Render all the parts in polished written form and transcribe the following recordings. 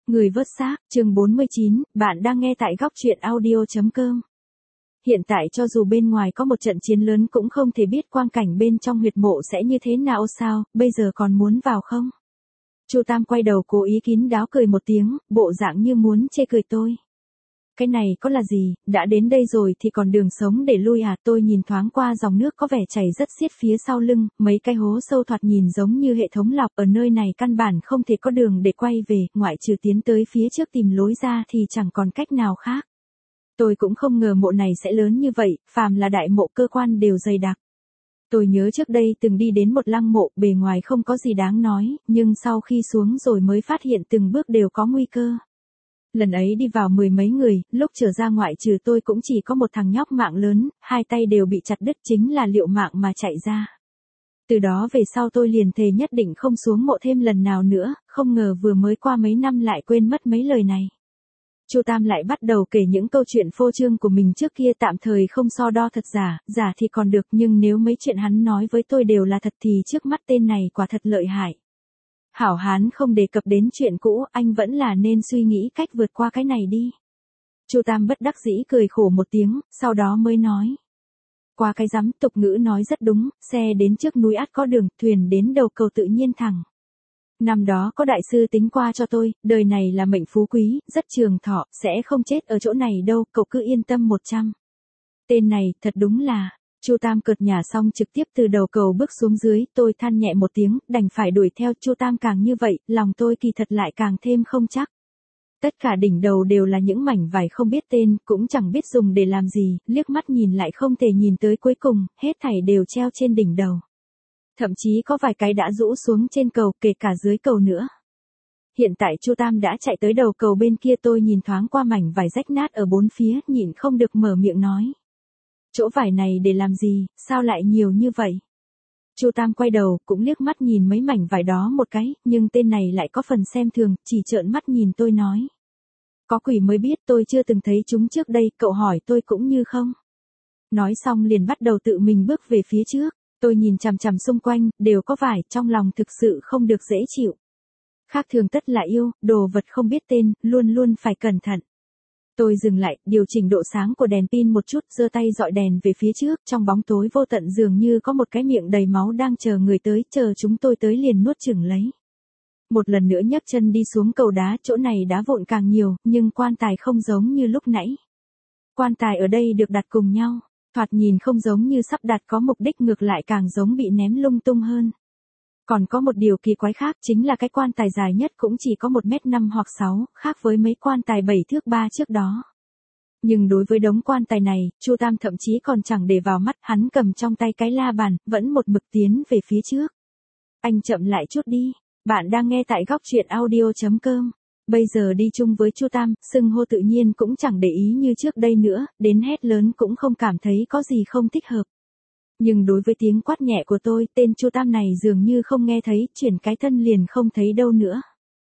Người vớt xác, chương 49, bạn đang nghe tại góc truyện audio.com. Hiện tại cho dù bên ngoài có một trận chiến lớn cũng không thể biết quang cảnh bên trong huyệt mộ sẽ như thế nào sao, bây giờ còn muốn vào không? Chu Tam quay đầu cố ý kín đáo cười một tiếng, bộ dạng như muốn chê cười tôi. Cái này có là gì, đã đến đây rồi thì còn đường sống để lui à? Tôi nhìn thoáng qua dòng nước có vẻ chảy rất xiết phía sau lưng, mấy cái hố sâu thoạt nhìn giống như hệ thống lọc, ở nơi này căn bản không thể có đường để quay về, ngoại trừ tiến tới phía trước tìm lối ra thì chẳng còn cách nào khác. Tôi cũng không ngờ mộ này sẽ lớn như vậy, phàm là đại mộ cơ quan đều dày đặc. Tôi nhớ trước đây từng đi đến một lăng mộ, bề ngoài không có gì đáng nói, nhưng sau khi xuống rồi mới phát hiện từng bước đều có nguy cơ. Lần ấy đi vào mười mấy người, lúc trở ra ngoại trừ tôi cũng chỉ có một thằng nhóc mạng lớn, hai tay đều bị chặt đứt, chính là liệu mạng mà chạy ra. Từ đó về sau tôi liền thề nhất định không xuống mộ thêm lần nào nữa, không ngờ vừa mới qua mấy năm lại quên mất mấy lời này. Chu Tam lại bắt đầu kể những câu chuyện phô trương của mình trước kia, tạm thời không so đo thật giả, giả thì còn được, nhưng nếu mấy chuyện hắn nói với tôi đều là thật thì trước mắt tên này quả thật lợi hại. Hảo hán không đề cập đến chuyện cũ, anh vẫn là nên suy nghĩ cách vượt qua cái này đi. Chu Tam bất đắc dĩ cười khổ một tiếng, sau đó mới nói. Qua cái rắm, tục ngữ nói rất đúng, xe đến trước núi ắt có đường, thuyền đến đầu cầu tự nhiên thẳng. Năm đó có đại sư tính qua cho tôi, đời này là mệnh phú quý, rất trường thọ, sẽ không chết ở chỗ này đâu, cậu cứ yên tâm 100. Tên này, thật đúng là... Chu Tam cợt nhả xong trực tiếp từ đầu cầu bước xuống dưới, tôi than nhẹ một tiếng, đành phải đuổi theo. Chu Tam càng như vậy, lòng tôi kỳ thật lại càng thêm không chắc. Tất cả đỉnh đầu đều là những mảnh vải không biết tên, cũng chẳng biết dùng để làm gì, liếc mắt nhìn lại không thể nhìn tới cuối cùng, hết thảy đều treo trên đỉnh đầu. Thậm chí có vài cái đã rũ xuống trên cầu, kể cả dưới cầu nữa. Hiện tại Chu Tam đã chạy tới đầu cầu bên kia, tôi nhìn thoáng qua mảnh vải rách nát ở bốn phía, nhịn không được mở miệng nói. Chỗ vải này để làm gì, sao lại nhiều như vậy? Chu Tam quay đầu, cũng liếc mắt nhìn mấy mảnh vải đó một cái, nhưng tên này lại có phần xem thường, chỉ trợn mắt nhìn tôi nói. Có quỷ mới biết, tôi chưa từng thấy chúng trước đây, cậu hỏi tôi cũng như không. Nói xong liền bắt đầu tự mình bước về phía trước, tôi nhìn chằm chằm xung quanh, đều có vải, trong lòng thực sự không được dễ chịu. Khác thường tất là yêu, đồ vật không biết tên, luôn luôn phải cẩn thận. Tôi dừng lại, điều chỉnh độ sáng của đèn pin một chút, giơ tay dọi đèn về phía trước, trong bóng tối vô tận dường như có một cái miệng đầy máu đang chờ người tới, chờ chúng tôi tới liền nuốt chửng lấy. Một lần nữa nhấc chân đi xuống cầu đá, chỗ này đá vụn càng nhiều, nhưng quan tài không giống như lúc nãy. Quan tài ở đây được đặt cùng nhau, thoạt nhìn không giống như sắp đặt có mục đích, ngược lại càng giống bị ném lung tung hơn. Còn có một điều kỳ quái khác, chính là cái quan tài dài nhất cũng chỉ có 1m5 hoặc 6, khác với mấy quan tài 7 thước 3 trước đó. Nhưng đối với đống quan tài này, Chu Tam thậm chí còn chẳng để vào mắt, hắn cầm trong tay cái la bàn, vẫn một mực tiến về phía trước. Anh chậm lại chút đi, bạn đang nghe tại góc truyện audio.com. Bây giờ đi chung với Chu Tam, xưng hô tự nhiên cũng chẳng để ý như trước đây nữa, đến hét lớn cũng không cảm thấy có gì không thích hợp. Nhưng đối với tiếng quát nhẹ của tôi, tên Chu Tam này dường như không nghe thấy, chuyển cái thân liền không thấy đâu nữa.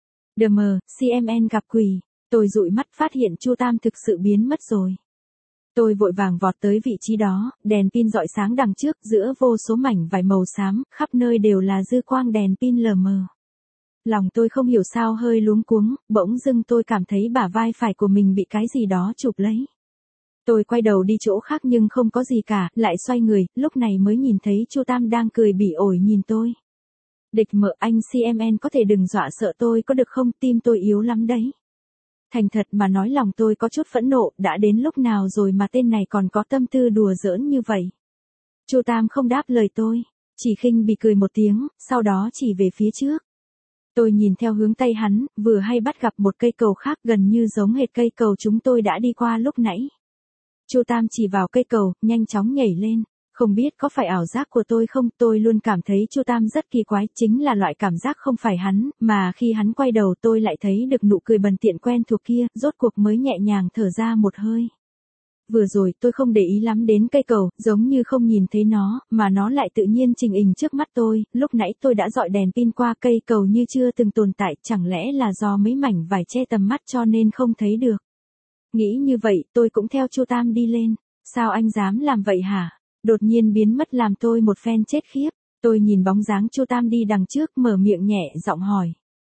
DM, CMN gặp quỷ, tôi dụi mắt phát hiện Chu Tam thực sự biến mất rồi. Tôi vội vàng vọt tới vị trí đó, đèn pin rọi sáng đằng trước, giữa vô số mảnh vải màu xám, khắp nơi đều là dư quang đèn pin lờ mờ. Lòng tôi không hiểu sao hơi luống cuống, bỗng dưng tôi cảm thấy bả vai phải của mình bị cái gì đó chụp lấy. Tôi quay đầu đi chỗ khác nhưng không có gì cả, lại xoay người, lúc này mới nhìn thấy Chu Tam đang cười bỉ ổi nhìn tôi. Địch mợ, anh CMN có thể đừng dọa sợ tôi có được không, tim tôi yếu lắm đấy. Thành thật mà nói lòng tôi có chút phẫn nộ, đã đến lúc nào rồi mà tên này còn có tâm tư đùa giỡn như vậy. Chu Tam không đáp lời tôi, chỉ khinh bỉ cười một tiếng, sau đó chỉ về phía trước. Tôi nhìn theo hướng tay hắn, vừa hay bắt gặp một cây cầu khác gần như giống hệt cây cầu chúng tôi đã đi qua lúc nãy. Chu Tam chỉ vào cây cầu, nhanh chóng nhảy lên. Không biết có phải ảo giác của tôi không, tôi luôn cảm thấy Chu Tam rất kỳ quái, chính là loại cảm giác không phải hắn, mà khi hắn quay đầu tôi lại thấy được nụ cười bần tiện quen thuộc kia, rốt cuộc mới nhẹ nhàng thở ra một hơi. Vừa rồi tôi không để ý lắm đến cây cầu, giống như không nhìn thấy nó, mà nó lại tự nhiên trình hình trước mắt tôi, lúc nãy tôi đã dọi đèn pin qua cây cầu như chưa từng tồn tại, chẳng lẽ là do mấy mảnh vải che tầm mắt cho nên không thấy được. Nghĩ như vậy, tôi cũng theo Chu Tam đi lên. Sao anh dám làm vậy hả? Đột nhiên biến mất làm tôi một phen chết khiếp. Tôi nhìn bóng dáng Chu Tam đi đằng trước, mở miệng nhẹ giọng hỏi.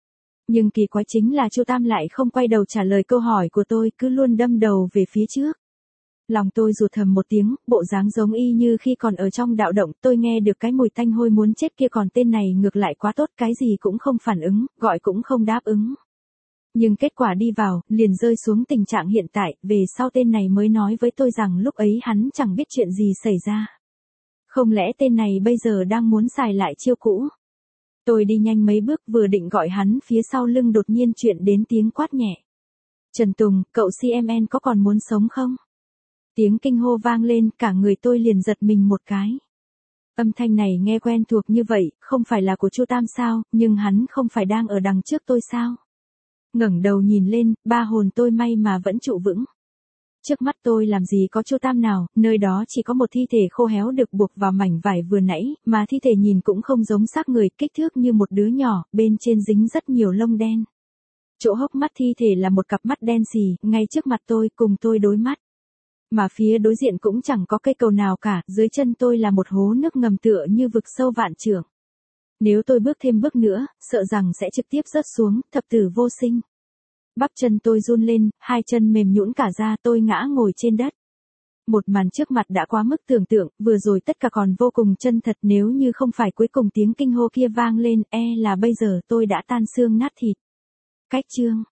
Nhưng kỳ quái chính là Chu Tam lại không quay đầu trả lời câu hỏi của tôi, cứ luôn đâm đầu về phía trước. Lòng tôi rụt thầm một tiếng, bộ dáng giống y như khi còn ở trong đạo động, tôi nghe được cái mùi tanh hôi muốn chết kia, còn tên này ngược lại quá tốt, cái gì cũng không phản ứng, gọi cũng không đáp ứng. Nhưng kết quả đi vào, liền rơi xuống tình trạng hiện tại, về sau tên này mới nói với tôi rằng lúc ấy hắn chẳng biết chuyện gì xảy ra. Không lẽ tên này bây giờ đang muốn xài lại chiêu cũ? Tôi đi nhanh mấy bước vừa định gọi hắn, phía sau lưng đột nhiên chuyện đến tiếng quát nhẹ. Trần Tùng, cậu CMN có còn muốn sống không? Tiếng kinh hô vang lên, cả người tôi liền giật mình một cái. Âm thanh này nghe quen thuộc như vậy, không phải là của Chu Tam sao, nhưng hắn không phải đang ở đằng trước tôi sao? Ngẩng đầu nhìn lên, ba hồn tôi may mà vẫn trụ vững. Trước mắt tôi làm gì có Chu Tam nào, nơi đó chỉ có một thi thể khô héo được buộc vào mảnh vải vừa nãy, mà thi thể nhìn cũng không giống xác người, kích thước như một đứa nhỏ, bên trên dính rất nhiều lông đen. Chỗ hốc mắt thi thể là một cặp mắt đen xì, ngay trước mặt tôi, cùng tôi đối mắt. Mà phía đối diện cũng chẳng có cây cầu nào cả, dưới chân tôi là một hố nước ngầm tựa như vực sâu vạn trượng. Nếu tôi bước thêm bước nữa, sợ rằng sẽ trực tiếp rớt xuống, thập tử vô sinh. Bắp chân tôi run lên, hai chân mềm nhũn cả ra, tôi ngã ngồi trên đất. Một màn trước mặt đã quá mức tưởng tượng, vừa rồi tất cả còn vô cùng chân thật, nếu như không phải cuối cùng tiếng kinh hô kia vang lên, là bây giờ tôi đã tan xương nát thịt. Cách chương